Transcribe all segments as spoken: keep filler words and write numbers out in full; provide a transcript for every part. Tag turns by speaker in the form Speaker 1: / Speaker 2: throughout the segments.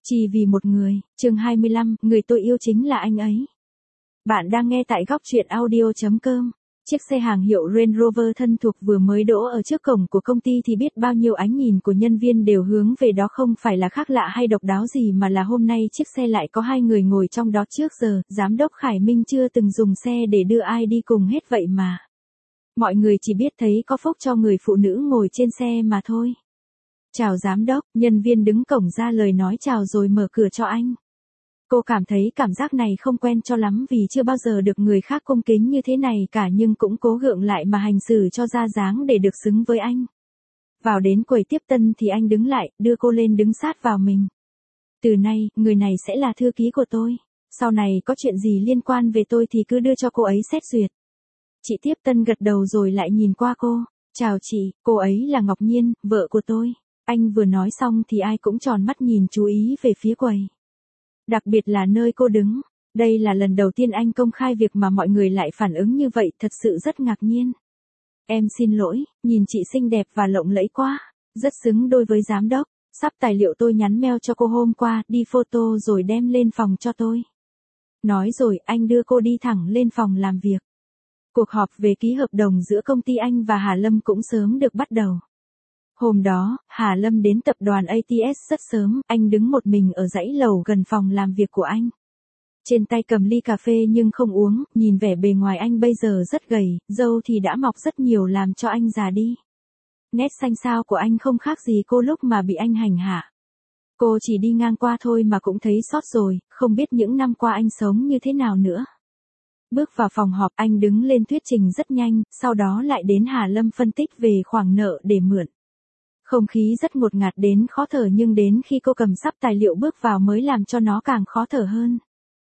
Speaker 1: Chỉ vì một người, chương hai mươi lăm, người tôi yêu chính là anh ấy. Bạn đang nghe tại góc truyện audio chấm com. Chiếc xe hàng hiệu Range Rover thân thuộc vừa mới đỗ ở trước cổng của công ty thì biết bao nhiêu ánh nhìn của nhân viên đều hướng về đó, không phải là khác lạ hay độc đáo gì mà là hôm nay chiếc xe lại có hai người ngồi trong đó. Trước giờ, Giám đốc Khải Minh chưa từng dùng xe để đưa ai đi cùng hết vậy mà. Mọi người chỉ biết thấy có phúc cho người phụ nữ ngồi trên xe mà thôi. Chào giám đốc, nhân viên đứng cổng ra lời nói chào rồi mở cửa cho anh. Cô cảm thấy cảm giác này không quen cho lắm vì chưa bao giờ được người khác cung kính như thế này cả, nhưng cũng cố gượng lại mà hành xử cho ra dáng để được xứng với anh. Vào đến quầy tiếp tân thì anh đứng lại, đưa cô lên đứng sát vào mình. Từ nay, người này sẽ là thư ký của tôi. Sau này có chuyện gì liên quan về tôi thì cứ đưa cho cô ấy xét duyệt. Chị tiếp tân gật đầu rồi lại nhìn qua cô. Chào chị, cô ấy là Ngọc Nhiên, vợ của tôi. Anh vừa nói xong thì ai cũng tròn mắt nhìn chú ý về phía quầy. Đặc biệt là nơi cô đứng. Đây là lần đầu tiên anh công khai việc mà mọi người lại phản ứng như vậy, thật sự rất ngạc nhiên. Em xin lỗi, nhìn chị xinh đẹp và lộng lẫy quá. Rất xứng đôi với giám đốc. Sắp tài liệu tôi nhắn mail cho cô hôm qua, đi photo rồi đem lên phòng cho tôi. Nói rồi anh đưa cô đi thẳng lên phòng làm việc. Cuộc họp về ký hợp đồng giữa công ty anh và Hà Lâm cũng sớm được bắt đầu. Hôm đó, Hà Lâm đến tập đoàn a tê ét rất sớm, anh đứng một mình ở dãy lầu gần phòng làm việc của anh. Trên tay cầm ly cà phê nhưng không uống, nhìn vẻ bề ngoài anh bây giờ rất gầy, râu thì đã mọc rất nhiều làm cho anh già đi. Nét xanh xao của anh không khác gì cô lúc mà bị anh hành hạ. Cô chỉ đi ngang qua thôi mà cũng thấy xót rồi, không biết những năm qua anh sống như thế nào nữa. Bước vào phòng họp anh đứng lên thuyết trình rất nhanh, sau đó lại đến Hà Lâm phân tích về khoản nợ để mượn. Không khí rất ngột ngạt đến khó thở, nhưng đến khi cô cầm sắp tài liệu bước vào mới làm cho nó càng khó thở hơn.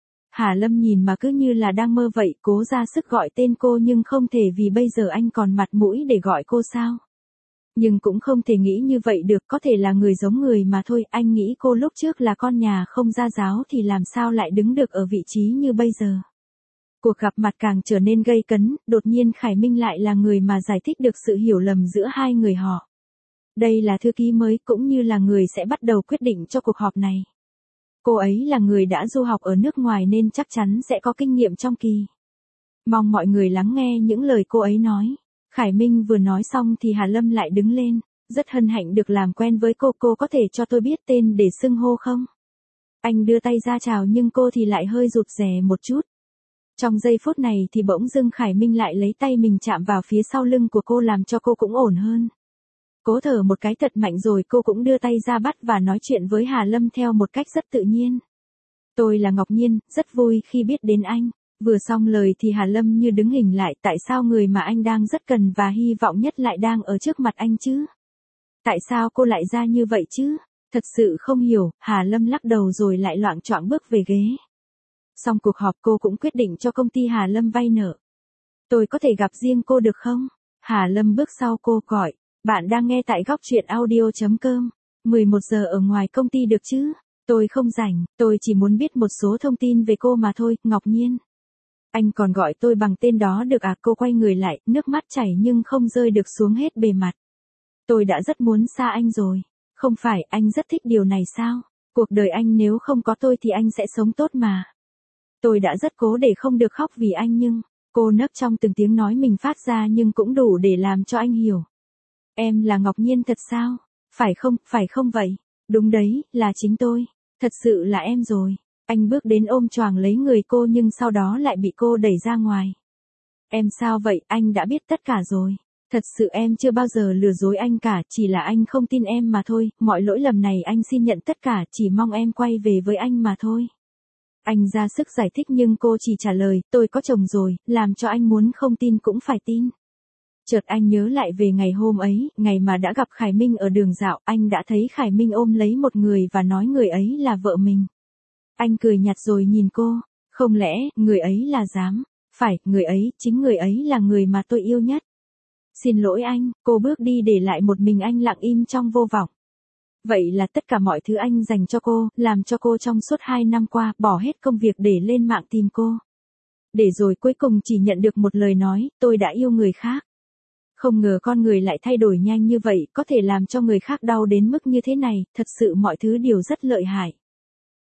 Speaker 1: Hà Lâm nhìn mà cứ như là đang mơ vậy, cố ra sức gọi tên cô nhưng không thể vì bây giờ anh còn mặt mũi để gọi cô sao. Nhưng cũng không thể nghĩ như vậy được, có thể là người giống người mà thôi, anh nghĩ cô lúc trước là con nhà không gia giáo thì làm sao lại đứng được ở vị trí như bây giờ. Cuộc gặp mặt càng trở nên gay cấn, đột nhiên Khải Minh lại là người mà giải thích được sự hiểu lầm giữa hai người họ. Đây là thư ký mới cũng như là người sẽ bắt đầu quyết định cho cuộc họp này. Cô ấy là người đã du học ở nước ngoài nên chắc chắn sẽ có kinh nghiệm trong kỳ. Mong mọi người lắng nghe những lời cô ấy nói. Khải Minh vừa nói xong thì Hà Lâm lại đứng lên. Rất hân hạnh được làm quen với cô, cô có thể cho tôi biết tên để xưng hô không? Anh đưa tay ra chào nhưng cô thì lại hơi rụt rè một chút. Trong giây phút này thì bỗng dưng Khải Minh lại lấy tay mình chạm vào phía sau lưng của cô làm cho cô cũng ổn hơn. Cố thở một cái thật mạnh rồi cô cũng đưa tay ra bắt và nói chuyện với Hà Lâm theo một cách rất tự nhiên. Tôi là Ngọc Nhiên, rất vui khi biết đến anh. Vừa xong lời thì Hà Lâm như đứng hình lại, tại sao người mà anh đang rất cần và hy vọng nhất lại đang ở trước mặt anh chứ? Tại sao cô lại ra như vậy chứ? Thật sự không hiểu, Hà Lâm lắc đầu rồi lại loạng choạng bước về ghế. Xong cuộc họp cô cũng quyết định cho công ty Hà Lâm vay nợ. Tôi có thể gặp riêng cô được không? Hà Lâm bước sau cô gọi. Bạn đang nghe tại góc truyện audio chấm com. mười một giờ ở ngoài công ty được chứ? Tôi không rảnh, tôi chỉ muốn biết một số thông tin về cô mà thôi, Ngọc Nhiên. Anh còn gọi tôi bằng tên đó được à? Cô quay người lại, nước mắt chảy nhưng không rơi được xuống hết bề mặt. Tôi đã rất muốn xa anh rồi. Không phải, anh rất thích điều này sao? Cuộc đời anh nếu không có tôi thì anh sẽ sống tốt mà. Tôi đã rất cố để không được khóc vì anh nhưng... Cô nấc trong từng tiếng nói mình phát ra nhưng cũng đủ để làm cho anh hiểu. Em là Ngọc Nhiên thật sao? Phải không, phải không vậy? Đúng đấy, là chính tôi. Thật sự là em rồi. Anh bước đến ôm choàng lấy người cô nhưng sau đó lại bị cô đẩy ra ngoài. Em sao vậy, anh đã biết tất cả rồi. Thật sự em chưa bao giờ lừa dối anh cả, chỉ là anh không tin em mà thôi, mọi lỗi lầm này anh xin nhận tất cả, chỉ mong em quay về với anh mà thôi. Anh ra sức giải thích nhưng cô chỉ trả lời, tôi có chồng rồi, làm cho anh muốn không tin cũng phải tin. Chợt anh nhớ lại về ngày hôm ấy, ngày mà đã gặp Khải Minh ở đường dạo, anh đã thấy Khải Minh ôm lấy một người và nói người ấy là vợ mình. Anh cười nhạt rồi nhìn cô, không lẽ, người ấy là dám? Phải, người ấy, chính người ấy là người mà tôi yêu nhất. Xin lỗi anh, cô bước đi để lại một mình anh lặng im trong vô vọng. Vậy là tất cả mọi thứ anh dành cho cô, làm cho cô trong suốt hai năm qua, bỏ hết công việc để lên mạng tìm cô. Để rồi cuối cùng chỉ nhận được một lời nói, tôi đã yêu người khác. Không ngờ con người lại thay đổi nhanh như vậy, có thể làm cho người khác đau đến mức như thế này, thật sự mọi thứ đều rất lợi hại.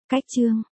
Speaker 1: Cách chương